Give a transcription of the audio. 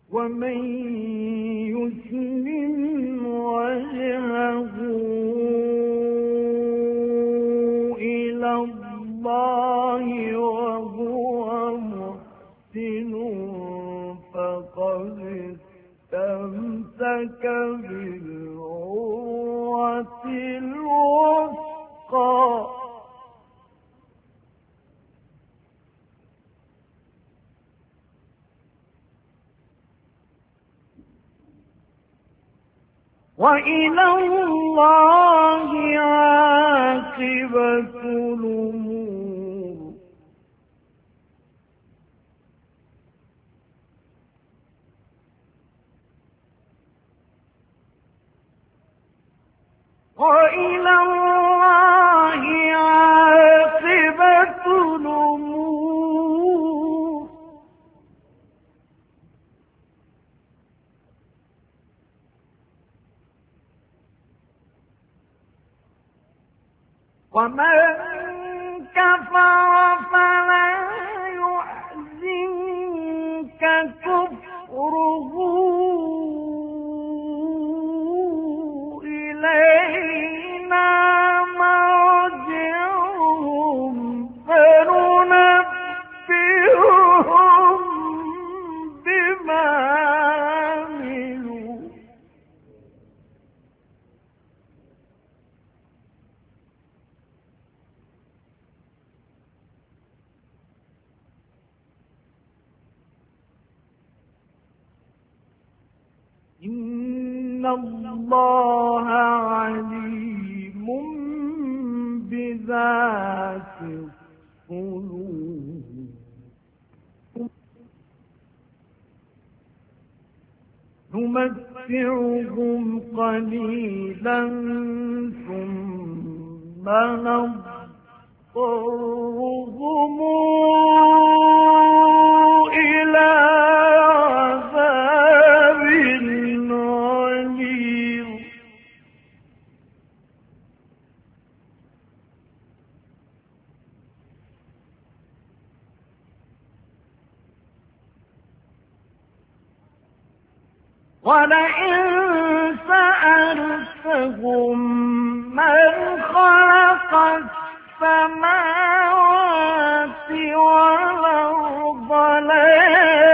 ومن يسلم وجهه إلى الله وهو محسن فقد استمسك بالعروة الوثقى وإلى الله عاقبة الأمور وإلى الله عاقبة الأمور ومن كفر فلا يحزنك كفره إلينا مرجعهم فننبئهم بما عملوا إن الله عليم بذات الصدور نمتعهم قليلا ثم نضطرهم إلى عذاب غليظ ولئن سألتهم من خلق السماوات والأرض